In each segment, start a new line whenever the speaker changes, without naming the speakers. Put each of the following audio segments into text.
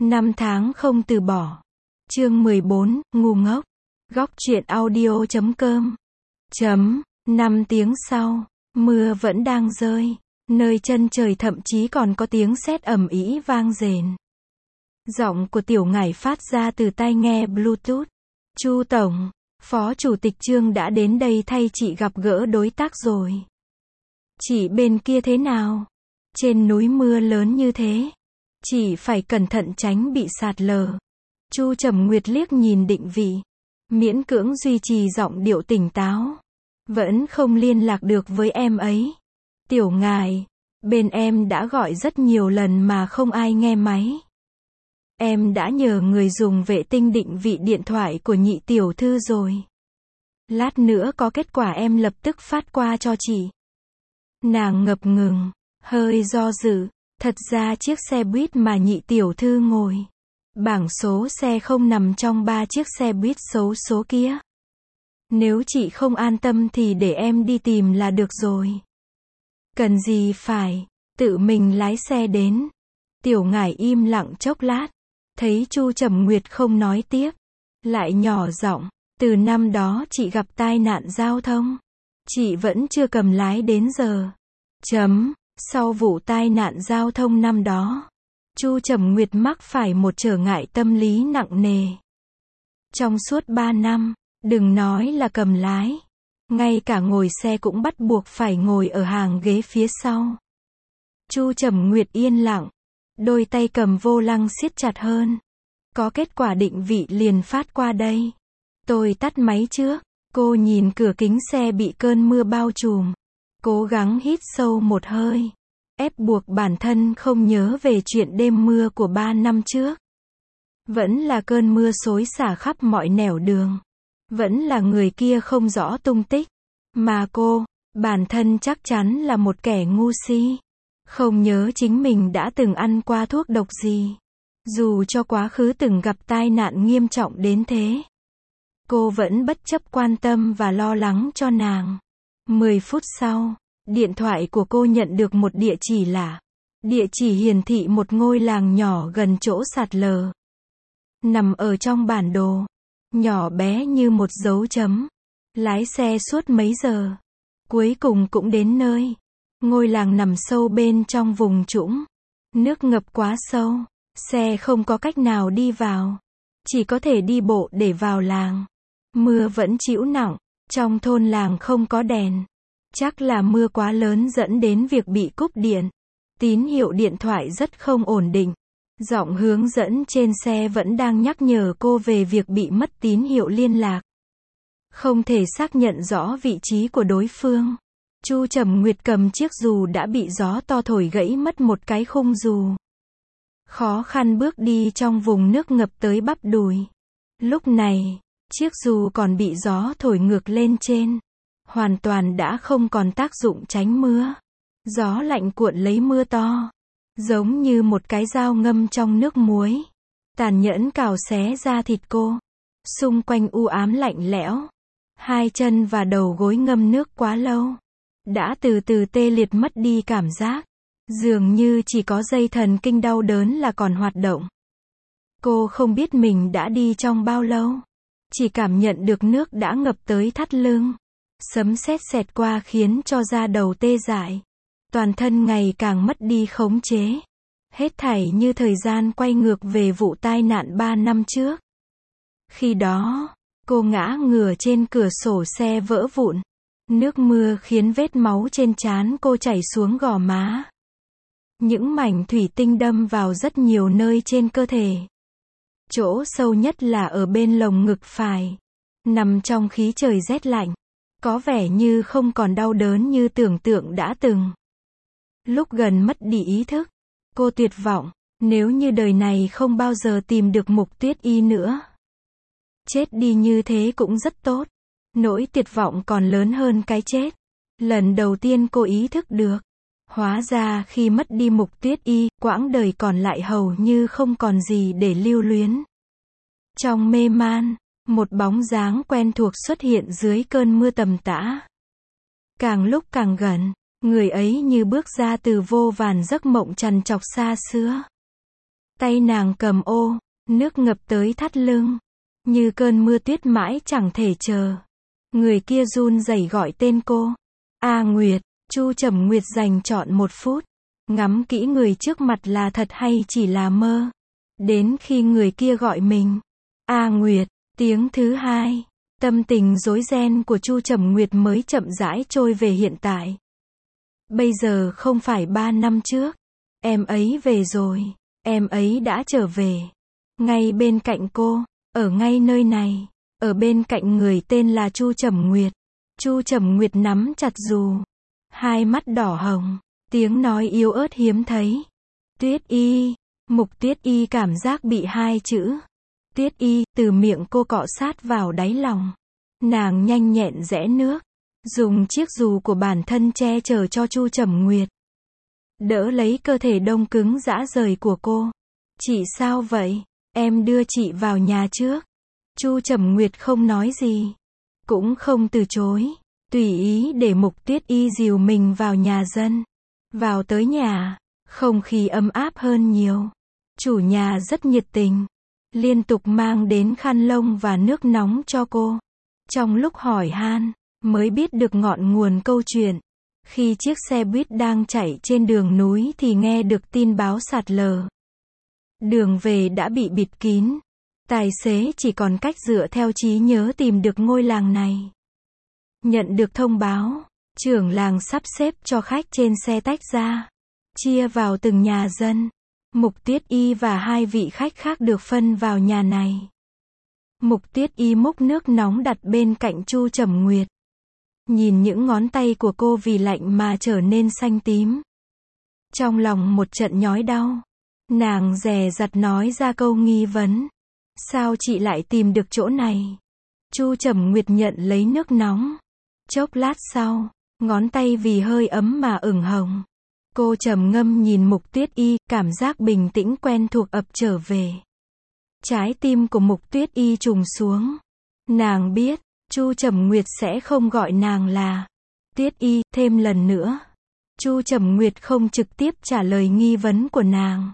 Năm tháng không từ bỏ. Chương 14, ngu ngốc. Góc truyện audio.com. 5 tiếng sau, mưa vẫn đang rơi. Nơi chân trời thậm chí còn có tiếng sét ầm ĩ vang rền. Giọng của Tiểu Ngải phát ra từ tai nghe Bluetooth. Chu Tổng, Phó Chủ tịch Trương đã đến đây thay chị gặp gỡ đối tác rồi. Chị bên kia thế nào? Trên núi mưa lớn như thế, chị phải cẩn thận tránh bị sạt lở. Chu Trầm Nguyệt liếc nhìn định vị, miễn cưỡng duy trì giọng điệu tỉnh táo. Vẫn không liên lạc được với em ấy. Tiểu Ngải, bên em đã gọi rất nhiều lần mà không ai nghe máy. Em đã nhờ người dùng vệ tinh định vị điện thoại của nhị tiểu thư rồi. Lát nữa có kết quả em lập tức phát qua cho chị. Nàng ngập ngừng, hơi do dự. Thật ra chiếc xe buýt mà nhị tiểu thư ngồi, bảng số xe không nằm trong 3 chiếc xe buýt xấu số kia. Nếu chị không an tâm thì để em đi tìm là được rồi. Cần gì phải tự mình lái xe đến. Tiểu Ngải im lặng chốc lát, thấy Chu Trầm Nguyệt không nói tiếp, lại nhỏ giọng, từ năm đó chị gặp tai nạn giao thông, chị vẫn chưa cầm lái đến giờ. Sau vụ tai nạn giao thông năm đó, Chu Trầm Nguyệt mắc phải một trở ngại tâm lý nặng nề. Trong suốt 3 năm, đừng nói là cầm lái, ngay cả ngồi xe cũng bắt buộc phải ngồi ở hàng ghế phía sau. Chu Trầm Nguyệt yên lặng, đôi tay cầm vô lăng siết chặt hơn. Có kết quả định vị liền phát qua đây. Tôi tắt máy trước. Cô nhìn cửa kính xe bị cơn mưa bao trùm, cố gắng hít sâu một hơi, ép buộc bản thân không nhớ về chuyện đêm mưa của 3 năm trước. Vẫn là cơn mưa xối xả khắp mọi nẻo đường. Vẫn là người kia không rõ tung tích. Mà cô, bản thân chắc chắn là một kẻ ngu si. Không nhớ chính mình đã từng ăn qua thuốc độc gì. Dù cho quá khứ từng gặp tai nạn nghiêm trọng đến thế, cô vẫn bất chấp quan tâm và lo lắng cho nàng. 10 phút sau, điện thoại của cô nhận được một địa chỉ lạ. Địa chỉ hiển thị một ngôi làng nhỏ gần chỗ sạt lở. Nằm ở trong bản đồ, nhỏ bé như một dấu chấm. Lái xe suốt mấy giờ, cuối cùng cũng đến nơi. Ngôi làng nằm sâu bên trong vùng trũng. Nước ngập quá sâu, xe không có cách nào đi vào. Chỉ có thể đi bộ để vào làng. Mưa vẫn trĩu nặng, trong thôn làng không có đèn. Chắc là mưa quá lớn dẫn đến việc bị cúp điện. Tín hiệu điện thoại rất không ổn định. Giọng hướng dẫn trên xe vẫn đang nhắc nhở cô về việc bị mất tín hiệu liên lạc. Không thể xác nhận rõ vị trí của đối phương. Chu Trầm Nguyệt cầm chiếc dù đã bị gió to thổi gãy mất một cái khung dù. Khó khăn bước đi trong vùng nước ngập tới bắp đùi. Lúc này, chiếc dù còn bị gió thổi ngược lên trên. Hoàn toàn đã không còn tác dụng tránh mưa. Gió lạnh cuộn lấy mưa to, giống như một cái dao ngâm trong nước muối, tàn nhẫn cào xé da thịt cô. Xung quanh u ám lạnh lẽo. Hai chân và đầu gối ngâm nước quá lâu, đã từ từ tê liệt mất đi cảm giác. Dường như chỉ có dây thần kinh đau đớn là còn hoạt động. Cô không biết mình đã đi trong bao lâu. Chỉ cảm nhận được nước đã ngập tới thắt lưng. Sấm sét xẹt qua khiến cho da đầu tê dại. Toàn thân ngày càng mất đi khống chế. Hết thảy như thời gian quay ngược về vụ tai nạn 3 năm trước. Khi đó, cô ngã ngửa trên cửa sổ xe vỡ vụn. Nước mưa khiến vết máu trên trán cô chảy xuống gò má. Những mảnh thủy tinh đâm vào rất nhiều nơi trên cơ thể. Chỗ sâu nhất là ở bên lồng ngực phải. Nằm trong khí trời rét lạnh. Có vẻ như không còn đau đớn như tưởng tượng đã từng. Lúc gần mất đi ý thức, cô tuyệt vọng. Nếu như đời này không bao giờ tìm được Mục Tuyết Y nữa, chết đi như thế cũng rất tốt. Nỗi tuyệt vọng còn lớn hơn cái chết. Lần đầu tiên cô ý thức được. Hóa ra khi mất đi Mục Tuyết Y, quãng đời còn lại hầu như không còn gì để lưu luyến. Trong mê man, một bóng dáng quen thuộc xuất hiện dưới cơn mưa tầm tã. Càng lúc càng gần, người ấy như bước ra từ vô vàn giấc mộng trằn trọc xa xưa. Tay nàng cầm ô, nước ngập tới thắt lưng. Như cơn mưa tuyết mãi chẳng thể chờ. Người kia run rẩy gọi tên cô. A Nguyệt, Chu Trầm Nguyệt dành trọn 1 phút. Ngắm kỹ người trước mặt là thật hay chỉ là mơ. Đến khi người kia gọi mình. A Nguyệt, tiếng thứ 2. Tâm tình rối ren của Chu Trầm Nguyệt mới chậm rãi trôi về hiện tại. Bây giờ không phải 3 năm trước. Em ấy về rồi. Em ấy đã trở về. Ngay bên cạnh cô. Ở ngay nơi này. Ở bên cạnh người tên là Chu Trầm Nguyệt. Chu Trầm Nguyệt nắm chặt dù. Hai mắt đỏ hồng. Tiếng nói yếu ớt hiếm thấy. Tuyết Y. Mục Tuyết Y cảm giác bị 2 chữ. Tuyết Y, từ miệng cô cọ sát vào đáy lòng. Nàng nhanh nhẹn rẽ nước. Dùng chiếc dù của bản thân che chở cho Chu Trầm Nguyệt. Đỡ lấy cơ thể đông cứng dã rời của cô. Chị sao vậy? Em đưa chị vào nhà trước. Chu Trầm Nguyệt không nói gì. Cũng không từ chối. Tùy ý để Mục Tuyết Y dìu mình vào nhà dân. Vào tới nhà. Không khí ấm áp hơn nhiều. Chủ nhà rất nhiệt tình. Liên tục mang đến khăn lông và nước nóng cho cô. Trong lúc hỏi han, mới biết được ngọn nguồn câu chuyện. Khi chiếc xe buýt đang chạy trên đường núi thì nghe được tin báo sạt lở. Đường về đã bị bịt kín. Tài xế chỉ còn cách dựa theo trí nhớ tìm được ngôi làng này. Nhận được thông báo, trưởng làng sắp xếp cho khách trên xe tách ra. Chia vào từng nhà dân. Mục Tuyết Y và 2 vị khách khác được phân vào nhà này. Mục Tuyết Y múc nước nóng đặt bên cạnh Chu Trầm Nguyệt. Nhìn những ngón tay của cô vì lạnh mà trở nên xanh tím. Trong lòng một trận nhói đau. Nàng dè dặt nói ra câu nghi vấn. Sao chị lại tìm được chỗ này? Chu Trầm Nguyệt nhận lấy nước nóng. Chốc lát sau, ngón tay vì hơi ấm mà ửng hồng. Cô trầm ngâm nhìn Mục Tuyết Y, cảm giác bình tĩnh quen thuộc ập trở về. Trái tim của Mục Tuyết Y trùng xuống. Nàng biết, Chu Trầm Nguyệt sẽ không gọi nàng là Tuyết Y thêm lần nữa. Chu Trầm Nguyệt không trực tiếp trả lời nghi vấn của nàng,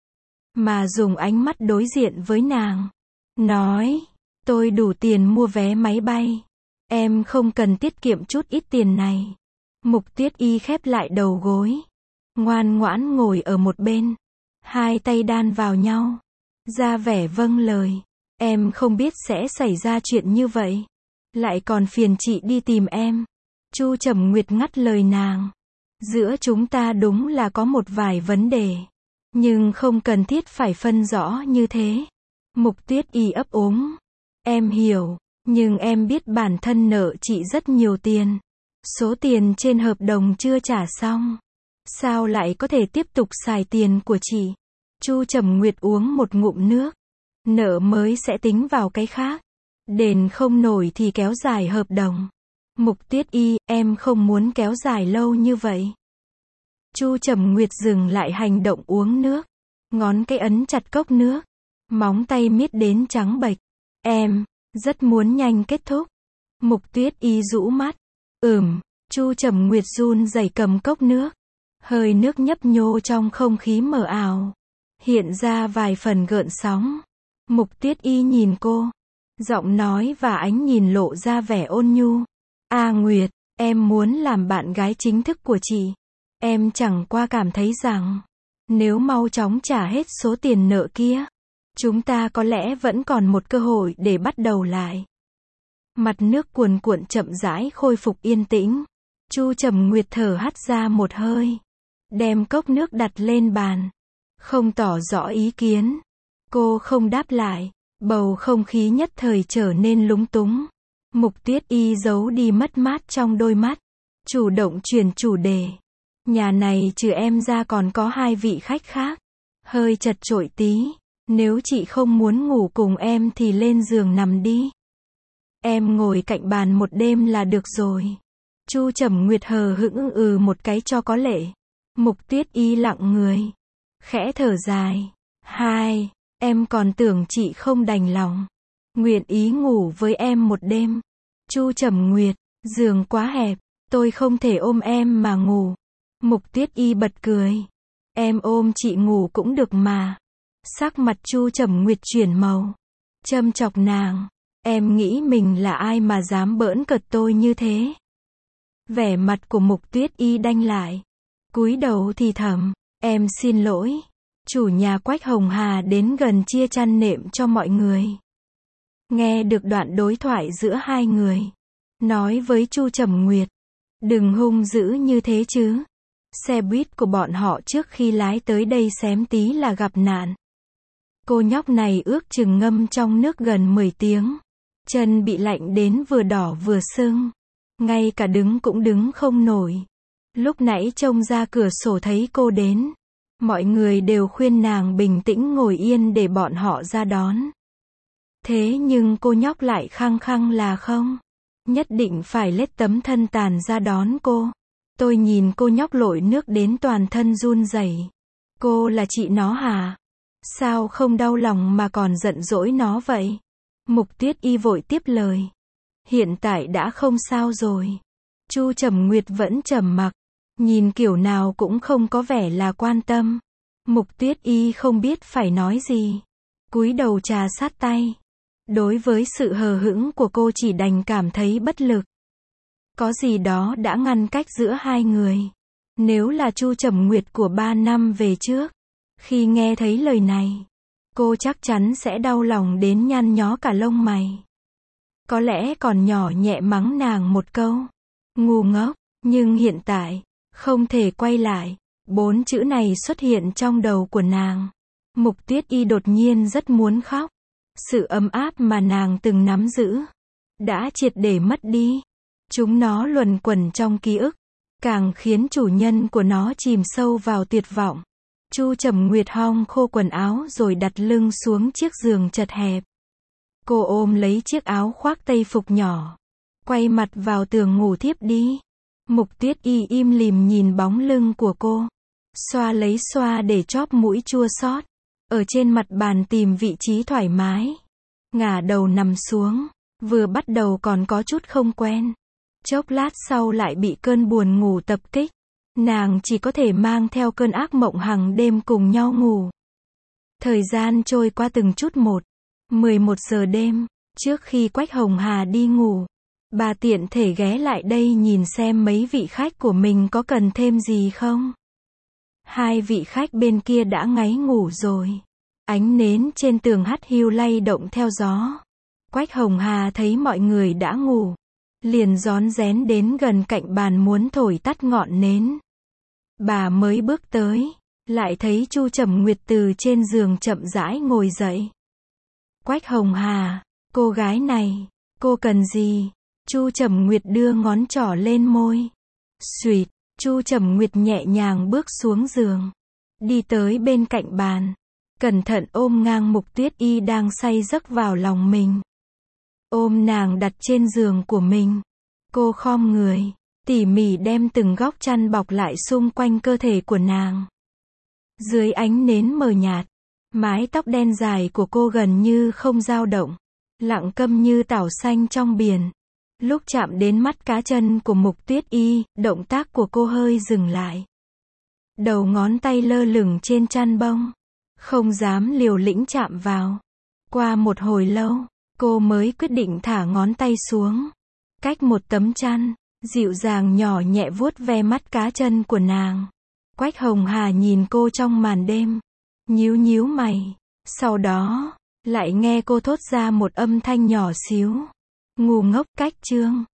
mà dùng ánh mắt đối diện với nàng. Nói, tôi đủ tiền mua vé máy bay. Em không cần tiết kiệm chút ít tiền này. Mục Tuyết Y khép lại đầu gối. Ngoan ngoãn ngồi ở một bên. 2 tay đan vào nhau. Ra vẻ vâng lời. Em không biết sẽ xảy ra chuyện như vậy. Lại còn phiền chị đi tìm em. Chu Trầm Nguyệt ngắt lời nàng. Giữa chúng ta đúng là có một vài vấn đề. Nhưng không cần thiết phải phân rõ như thế. Mục Tuyết Y ấp úng. Em hiểu. Nhưng em biết bản thân nợ chị rất nhiều tiền. Số tiền trên hợp đồng chưa trả xong. Sao lại có thể tiếp tục xài tiền của chị? Chu Trầm Nguyệt uống một ngụm nước. Nợ mới sẽ tính vào cái khác. Đền không nổi thì kéo dài hợp đồng. Mục Tuyết Y, em không muốn kéo dài lâu như vậy. Chu Trầm Nguyệt dừng lại hành động uống nước. Ngón cái ấn chặt cốc nước. Móng tay miết đến trắng bệch. Em rất muốn nhanh kết thúc. Mục Tuyết Y rũ mắt. Chu Trầm Nguyệt run rẩy cầm cốc nước. Hơi nước nhấp nhô trong không khí mờ ảo. Hiện ra vài phần gợn sóng. Mục Tuyết Y nhìn cô. Giọng nói và ánh nhìn lộ ra vẻ ôn nhu. A Nguyệt, em muốn làm bạn gái chính thức của chị. Em chẳng qua cảm thấy rằng, nếu mau chóng trả hết số tiền nợ kia, chúng ta có lẽ vẫn còn một cơ hội để bắt đầu lại. Mặt nước cuồn cuộn chậm rãi khôi phục yên tĩnh. Chu Trầm Nguyệt thở hắt ra một hơi. Đem cốc nước đặt lên bàn. Không tỏ rõ ý kiến. Cô không đáp lại. Bầu không khí nhất thời trở nên lúng túng. Mục Tuyết Y giấu đi mất mát trong đôi mắt. Chủ động chuyển chủ đề. Nhà này trừ em ra còn có 2 vị khách khác. Hơi chật chội tí. Nếu chị không muốn ngủ cùng em thì lên giường nằm đi. Em ngồi cạnh bàn một đêm là được rồi. Chu Trầm Nguyệt hờ hững một cái cho có lệ. Mục Tuyết Y lặng người. Khẽ thở dài. Em còn tưởng chị không đành lòng. Nguyện ý ngủ với em một đêm. Chu Trầm Nguyệt, giường quá hẹp. Tôi không thể ôm em mà ngủ. Mục Tuyết Y bật cười. Em ôm chị ngủ cũng được mà. Sắc mặt Chu Trầm Nguyệt chuyển màu. Châm chọc nàng. Em nghĩ mình là ai mà dám bỡn cợt tôi như thế? Vẻ mặt của Mục Tuyết Y đanh lại. Cúi đầu thì thầm. Em xin lỗi. Chủ nhà Quách Hồng Hà đến gần chia chăn nệm cho mọi người. Nghe được đoạn đối thoại giữa hai người. Nói với Chu Trầm Nguyệt. Đừng hung dữ như thế chứ. Xe buýt của bọn họ trước khi lái tới đây xém tí là gặp nạn. Cô nhóc này ước chừng ngâm trong nước gần 10 tiếng. Chân bị lạnh đến vừa đỏ vừa sưng. Ngay cả đứng cũng đứng không nổi. Lúc nãy trông ra cửa sổ thấy cô đến. Mọi người đều khuyên nàng bình tĩnh ngồi yên để bọn họ ra đón. Thế nhưng cô nhóc lại khăng khăng là không. Nhất định phải lết tấm thân tàn ra đón cô. Tôi nhìn cô nhóc lội nước đến toàn thân run rẩy. Cô là chị nó hả? Sao không đau lòng mà còn giận dỗi nó vậy? Mục Tuyết Y vội tiếp lời. Hiện tại đã không sao rồi. Chu Trầm Nguyệt vẫn trầm mặc. Nhìn kiểu nào cũng không có vẻ là quan tâm. Mục Tuyết Y không biết phải nói gì. Cúi đầu trà sát tay. Đối với sự hờ hững của cô chỉ đành cảm thấy bất lực. Có gì đó đã ngăn cách giữa hai người. Nếu là Chu Trầm Nguyệt của 3 năm về trước, khi nghe thấy lời này, cô chắc chắn sẽ đau lòng đến nhăn nhó cả lông mày. Có lẽ còn nhỏ nhẹ mắng nàng một câu. Ngu ngốc, nhưng hiện tại, không thể quay lại. 4 chữ này xuất hiện trong đầu của nàng. Mục Tuyết Y đột nhiên rất muốn khóc. Sự ấm áp mà nàng từng nắm giữ, đã triệt để mất đi. Chúng nó luẩn quẩn trong ký ức, càng khiến chủ nhân của nó chìm sâu vào tuyệt vọng. Chu Trầm Nguyệt hong khô quần áo rồi đặt lưng xuống chiếc giường chật hẹp. Cô ôm lấy chiếc áo khoác tây phục nhỏ, quay mặt vào tường ngủ thiếp đi. Mục Tuyết Y im lìm nhìn bóng lưng của cô, xoa lấy xoa để chóp mũi chua xót. Ở trên mặt bàn tìm vị trí thoải mái, ngả đầu nằm xuống. Vừa bắt đầu còn có chút không quen, chốc lát sau lại bị cơn buồn ngủ tập kích. Nàng chỉ có thể mang theo cơn ác mộng hàng đêm cùng nhau ngủ. Thời gian trôi qua từng chút một. 11 giờ đêm, trước khi Quách Hồng Hà đi ngủ, bà tiện thể ghé lại đây nhìn xem mấy vị khách của mình có cần thêm gì không. Hai vị khách bên kia đã ngáy ngủ rồi. Ánh nến trên tường hắt hiu lay động theo gió. Quách Hồng Hà thấy mọi người đã ngủ, liền rón rén đến gần cạnh bàn muốn thổi tắt ngọn nến. Bà mới bước tới, lại thấy Chu Trầm Nguyệt từ trên giường chậm rãi ngồi dậy. Quách Hồng Hà, cô gái này, cô cần gì? Chu Trầm Nguyệt đưa ngón trỏ lên môi. Xuỵt, Chu Trầm Nguyệt nhẹ nhàng bước xuống giường, đi tới bên cạnh bàn, cẩn thận ôm ngang Mục Tuyết Y đang say giấc vào lòng mình. Ôm nàng đặt trên giường của mình. Cô khom người, tỉ mỉ đem từng góc chăn bọc lại xung quanh cơ thể của nàng. Dưới ánh nến mờ nhạt, mái tóc đen dài của cô gần như không dao động, lặng câm như tảo xanh trong biển. Lúc chạm đến mắt cá chân của Mục Tuyết Y, động tác của cô hơi dừng lại. Đầu ngón tay lơ lửng trên chăn bông, không dám liều lĩnh chạm vào. Qua một hồi lâu, cô mới quyết định thả ngón tay xuống. Cách một tấm chăn, dịu dàng nhỏ nhẹ vuốt ve mắt cá chân của nàng. Quách Hồng Hà nhìn cô trong màn đêm, nhíu nhíu mày. Sau đó, lại nghe cô thốt ra một âm thanh nhỏ xíu. Ngu ngốc. Cách chương